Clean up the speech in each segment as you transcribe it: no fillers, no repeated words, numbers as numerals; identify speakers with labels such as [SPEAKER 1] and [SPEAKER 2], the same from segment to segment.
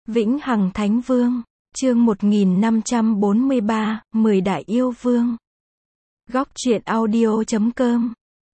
[SPEAKER 1] Vĩnh Hằng Thánh Vương, chương 1543, 10 Đại Yêu Vương. Góc truyện audio.com.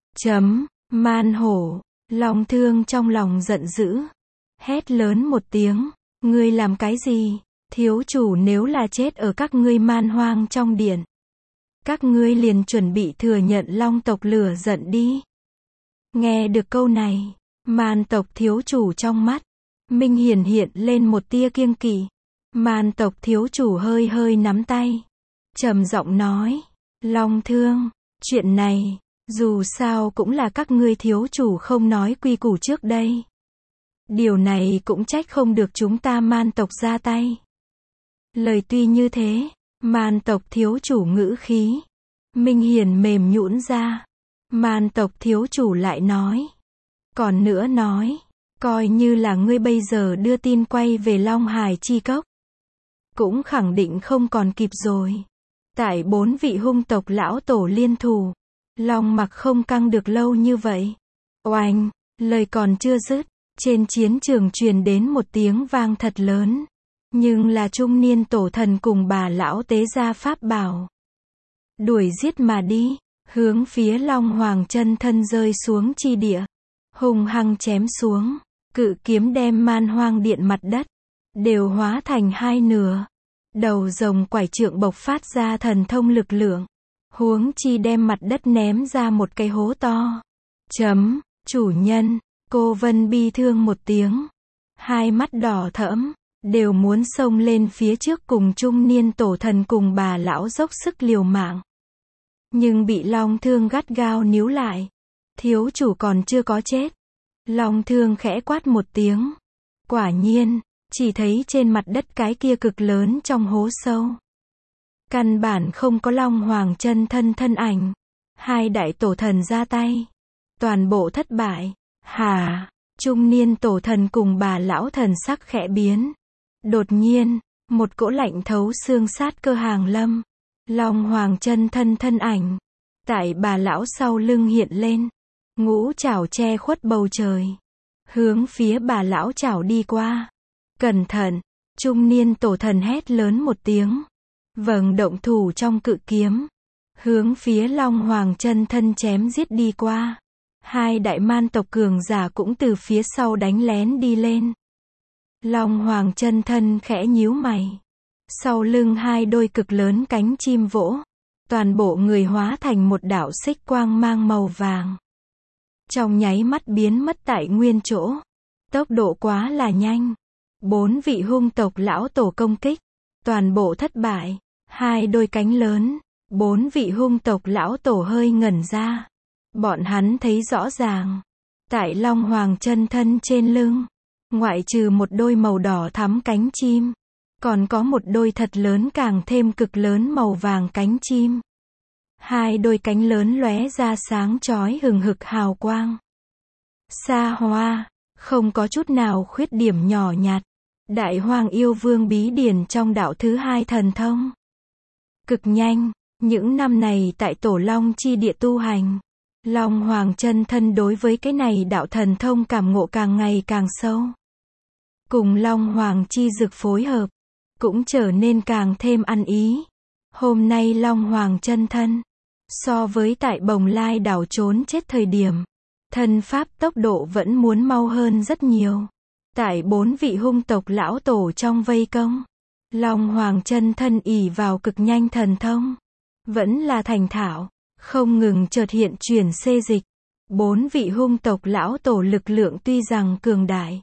[SPEAKER 1] Man hổ, Long Thương trong lòng giận dữ. Hét lớn một tiếng, ngươi làm cái gì? Thiếu chủ nếu là chết ở các ngươi man hoang trong điện, các ngươi liền chuẩn bị thừa nhận long tộc lửa giận đi. Nghe được câu này, man tộc thiếu chủ trong mắt Minh Hiển hiện lên một tia kiêng kỵ. Man tộc thiếu chủ hơi hơi nắm tay, trầm giọng nói, Long Thương, chuyện này, dù sao cũng là các ngươi thiếu chủ không nói quy củ trước đây. Điều này cũng trách không được chúng ta man tộc ra tay. Lời tuy như thế, man tộc thiếu chủ ngữ khí Minh Hiển mềm nhũn ra. Man tộc thiếu chủ lại nói, còn nữa nói, coi như là ngươi bây giờ đưa tin quay về Long Hải chi cốc, cũng khẳng định không còn kịp rồi. Tại 4 vị hung tộc lão tổ liên thủ, Long Mặc không căng được lâu như vậy. Oanh, lời còn chưa dứt, trên chiến trường truyền đến một tiếng vang thật lớn. Nhưng là trung niên tổ thần cùng bà lão tế gia pháp bảo, đuổi giết mà đi, hướng phía Long Hoàng chân thân rơi xuống chi địa, hung hăng chém xuống, cự kiếm đem man hoang điện mặt đất đều hóa thành hai nửa. Đầu rồng quải trượng bộc phát ra thần thông lực lượng, huống chi đem mặt đất ném ra một cái hố to. Chủ nhân, cô Vân bi thương một tiếng, hai mắt đỏ thẫm, đều muốn xông lên phía trước cùng trung niên tổ thần cùng bà lão dốc sức liều mạng. Nhưng bị Long Thương gắt gao níu lại. Thiếu chủ còn chưa có chết. Long Thương khẽ quát một tiếng. Quả nhiên, chỉ thấy trên mặt đất cái kia cực lớn trong hố sâu, căn bản không có Long Hoàng chân thân thân ảnh. Hai đại tổ thần ra tay, toàn bộ thất bại. Hả? Trung niên tổ thần cùng bà lão thần sắc khẽ biến. Đột nhiên, một cỗ lạnh thấu xương sát cơ hàng lâm. Long Hoàng chân thân thân ảnh tại bà lão sau lưng hiện lên, ngũ trảo che khuất bầu trời, hướng phía bà lão trảo đi qua. Cẩn thận! Trung niên tổ thần hét lớn một tiếng, vầng động thủ trong cự kiếm, hướng phía Long Hoàng chân thân chém giết đi qua. Hai đại man tộc cường giả cũng từ phía sau đánh lén đi lên. Long Hoàng chân thân khẽ nhíu mày, sau lưng hai đôi cực lớn cánh chim vỗ, toàn bộ người hóa thành một đạo xích quang mang màu vàng, trong nháy mắt biến mất tại nguyên chỗ. Tốc độ quá là nhanh. 4 vị hung tộc lão tổ công kích, toàn bộ thất bại. Hai đôi cánh lớn, 4 vị hung tộc lão tổ hơi ngẩn ra. Bọn hắn thấy rõ ràng, tại Long Hoàng chân thân trên lưng, ngoại trừ một đôi màu đỏ thắm cánh chim, còn có một đôi thật lớn càng thêm cực lớn màu vàng cánh chim. Hai đôi cánh lớn lóe ra sáng chói hừng hực hào quang. Xa hoa, không có chút nào khuyết điểm nhỏ nhặt. Đại Hoang Yêu Vương bí điển trong đạo thứ 2 thần thông. Cực nhanh, những năm này tại Tổ Long chi địa tu hành, Long Hoàng chân thân đối với cái này đạo thần thông cảm ngộ càng ngày càng sâu. Cùng Long Hoàng chi dực phối hợp, cũng trở nên càng thêm ăn ý. Hôm nay Long Hoàng chân thân, so với tại Bồng Lai đảo trốn chết thời điểm, thân pháp tốc độ vẫn muốn mau hơn rất nhiều. Tại 4 vị hung tộc lão tổ trong vây công, Long Hoàng chân thân ỷ vào cực nhanh thần thông, vẫn là thành thạo, không ngừng chợt hiện chuyển xê dịch. 4 vị hung tộc lão tổ lực lượng tuy rằng cường đại,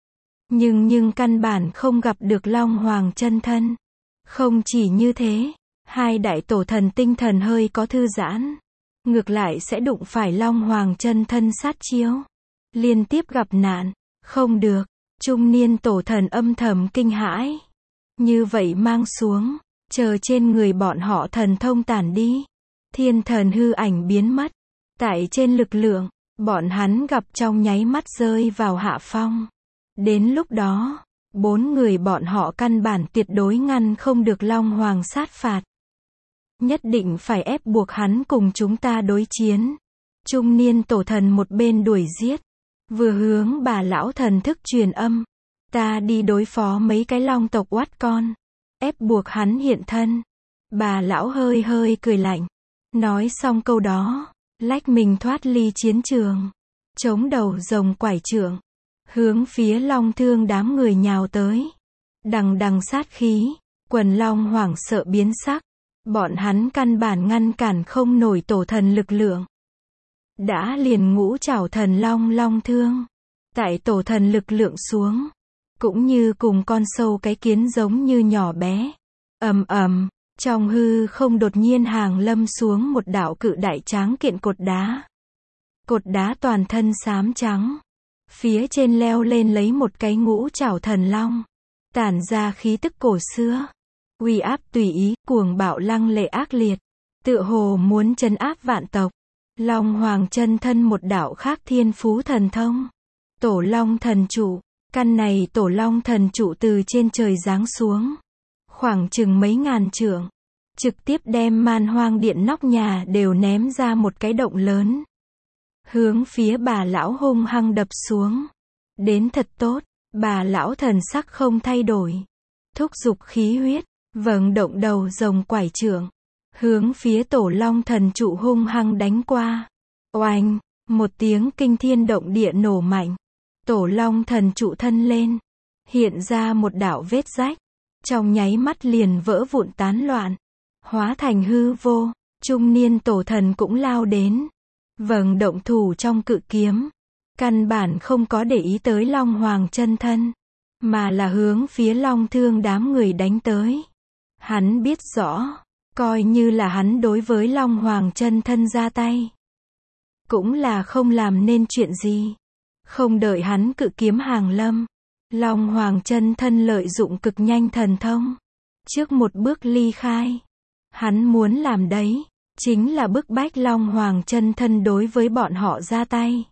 [SPEAKER 1] nhưng căn bản không gặp được Long Hoàng chân thân. Không chỉ như thế, hai đại tổ thần tinh thần hơi có thư giãn, ngược lại sẽ đụng phải Long Hoàng chân thân sát chiêu, liên tiếp gặp nạn. Không được, trung niên tổ thần âm thầm kinh hãi. Như vậy mang xuống, chờ trên người bọn họ thần thông tản đi, thiên thần hư ảnh biến mất, tại trên lực lượng, bọn hắn gặp trong nháy mắt rơi vào hạ phong. Đến lúc đó, 4 người bọn họ căn bản tuyệt đối ngăn không được Long Hoàng sát phạt. Nhất định phải ép buộc hắn cùng chúng ta đối chiến. Trung niên tổ thần một bên đuổi giết, vừa hướng bà lão thần thức truyền âm. Ta đi đối phó mấy cái long tộc oát con, ép buộc hắn hiện thân. Bà lão hơi hơi cười lạnh. Nói xong câu đó, lách mình thoát ly chiến trường, chống đầu rồng quải trượng, hướng phía Long Thương đám người nhào tới. Đằng đằng sát khí, quần long hoảng sợ biến sắc. Bọn hắn căn bản ngăn cản không nổi tổ thần lực lượng. Đã liền ngũ trảo thần long Long Thương. Tại tổ thần lực lượng xuống, cũng như cùng con sâu cái kiến giống như nhỏ bé. Ầm ầm, trong hư không đột nhiên hàng lâm xuống một đạo cự đại tráng kiện cột đá. Cột đá toàn thân xám trắng. Phía trên leo lên lấy một cái ngũ trảo thần long. Tản ra khí tức cổ xưa. Uy áp tùy ý, cuồng bạo lăng lệ ác liệt. Tựa hồ muốn trấn áp vạn tộc. Long Hoàng chân thân một đạo khác thiên phú thần thông. Tổ Long thần trụ. Căn này tổ Long thần trụ từ trên trời giáng xuống. Khoảng chừng mấy ngàn trượng. Trực tiếp đem Man Hoang điện nóc nhà đều ném ra một cái động lớn. Hướng phía bà lão hung hăng đập xuống. Đến thật tốt, bà lão thần sắc không thay đổi. Thúc giục khí huyết, vận động đầu rồng quải trượng. Hướng phía tổ Long thần trụ hung hăng đánh qua. Oanh, một tiếng kinh thiên động địa nổ mạnh. Tổ Long thần trụ thân lên. Hiện ra một đạo vết rách. Trong nháy mắt liền vỡ vụn tán loạn. Hóa thành hư vô. Trung niên tổ thần cũng lao đến. Vận động thủ trong cự kiếm. Căn bản không có để ý tới Long Hoàng chân thân. Mà là hướng phía Long Thương đám người đánh tới. Hắn biết rõ. Coi như là hắn đối với Long Hoàng chân thân ra tay. Cũng là không làm nên chuyện gì. Không đợi hắn cự kiếm hàng lâm. Long Hoàng chân thân lợi dụng cực nhanh thần thông. Trước một bước ly khai. Hắn muốn làm đấy. Chính là bức bách Long Hoàng chân thân đối với bọn họ ra tay.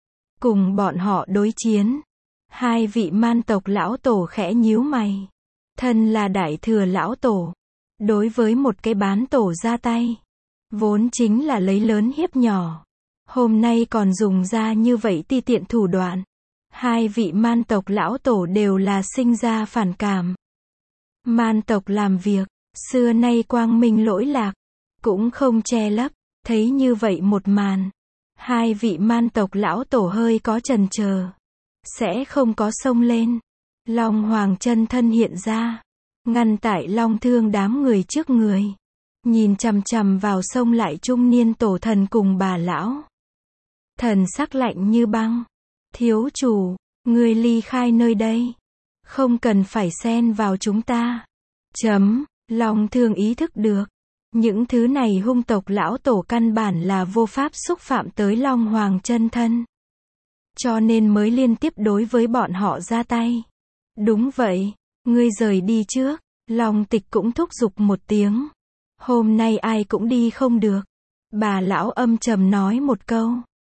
[SPEAKER 1] Cùng bọn họ đối chiến. Hai vị man tộc lão tổ khẽ nhíu mày. Thân là đại thừa lão tổ. Đối với một cái bán tổ ra tay. Vốn chính là lấy lớn hiếp nhỏ. Hôm nay còn dùng ra như vậy ti tiện thủ đoạn. Hai vị man tộc lão tổ đều là sinh ra phản cảm. Man tộc làm việc, xưa nay quang minh lỗi lạc. Cũng không che lấp, thấy như vậy một màn. Hai vị man tộc lão tổ hơi có chần chờ. Sẽ không có xông lên. Long Hoàng chân thân hiện ra. Ngăn tại Long Thương đám người trước người. Nhìn chằm chằm vào xông lại trung niên tổ thần cùng bà lão. Thần sắc lạnh như băng. Thiếu chủ, người ly khai nơi đây. Không cần phải xen vào chúng ta. Long Thương ý thức được. Những thứ này hung tộc lão tổ căn bản là vô pháp xúc phạm tới Long Hoàng chân thân. Cho nên mới liên tiếp đối với bọn họ ra tay. Đúng vậy, ngươi rời đi trước. Long Tịch cũng thúc giục một tiếng. Hôm nay ai cũng đi không được. Bà lão âm trầm nói một câu.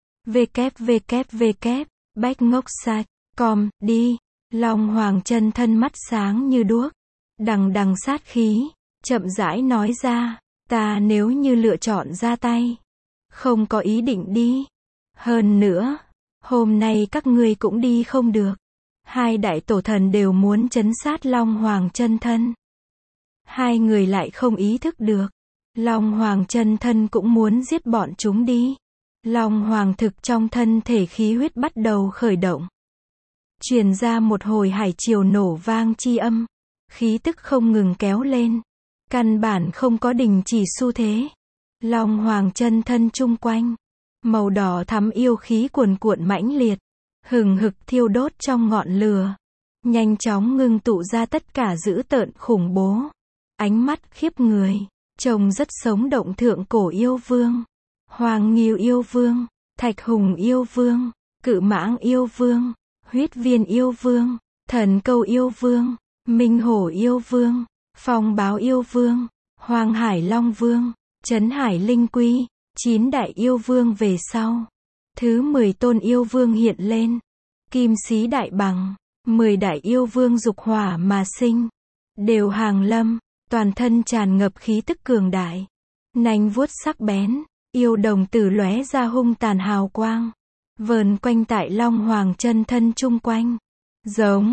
[SPEAKER 1] www.bách-ngốc-sạch.com, đi. Long Hoàng chân thân mắt sáng như đuốc. Đằng đằng sát khí. Chậm rãi nói ra. Ta nếu như lựa chọn ra tay. Không có ý định đi. Hơn nữa. Hôm nay các ngươi cũng đi không được. Hai đại tổ thần đều muốn trấn sát Long Hoàng chân thân. Hai người lại không ý thức được. Long Hoàng chân thân cũng muốn giết bọn chúng đi. Long Hoàng thực trong thân thể khí huyết bắt đầu khởi động. Truyền ra một hồi hải triều nổ vang chi âm. Khí tức không ngừng kéo lên. Căn bản không có đình chỉ xu thế. Long Hoàng chân thân chung quanh. Màu đỏ thắm yêu khí cuồn cuộn mãnh liệt. Hừng hực thiêu đốt trong ngọn lửa. Nhanh chóng ngưng tụ ra tất cả dữ tợn khủng bố. Ánh mắt khiếp người. Trông rất sống động thượng cổ yêu vương. Hoàng Nghiêu yêu vương. Thạch Hùng yêu vương. Cự Mãng yêu vương. Huyết Viên yêu vương. Thần Câu yêu vương. Minh Hổ yêu vương. Phong Báo yêu vương. Hoàng Hải Long vương. Trấn Hải Linh Quy. 9 đại yêu vương về sau. Thứ 10 tôn yêu vương hiện lên. Kim Sĩ Đại Bằng. 10 đại yêu vương dục hỏa mà sinh. Đều hàng lâm. Toàn thân tràn ngập khí tức cường đại. Nanh vuốt sắc bén. Yêu đồng tử lóe ra hung tàn hào quang. Vờn quanh tại Long Hoàng chân thân chung quanh. Giống.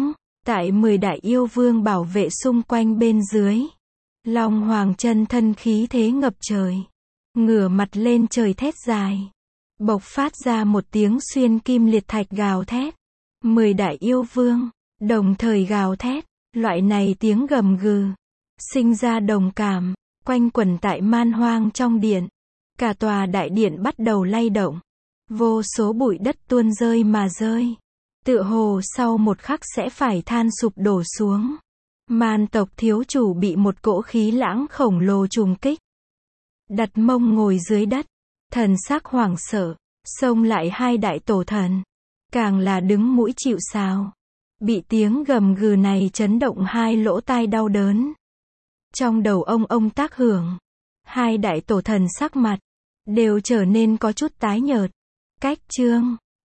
[SPEAKER 1] Tại 10 đại yêu vương bảo vệ xung quanh bên dưới. Long Hoàng chân thân khí thế ngập trời. Ngửa mặt lên trời thét dài. Bộc phát ra một tiếng xuyên kim liệt thạch gào thét. 10 đại yêu vương, đồng thời gào thét. Loại này tiếng gầm gừ. Sinh ra đồng cảm, quanh quẩn tại man hoang trong điện. Cả tòa đại điện bắt đầu lay động. Vô số bụi đất tuôn rơi mà rơi. Tựa hồ sau một khắc sẽ phải than sụp đổ xuống. Man tộc thiếu chủ bị một cỗ khí lãng khổng lồ trùng kích. Đặt mông ngồi dưới đất. Thần sắc hoảng sợ. Xông lại hai đại tổ thần. Càng là đứng mũi chịu sào. Bị tiếng gầm gừ này chấn động hai lỗ tai đau đớn. Trong đầu ông tác hưởng. Hai đại tổ thần sắc mặt. Đều trở nên có chút tái nhợt. Cách chương.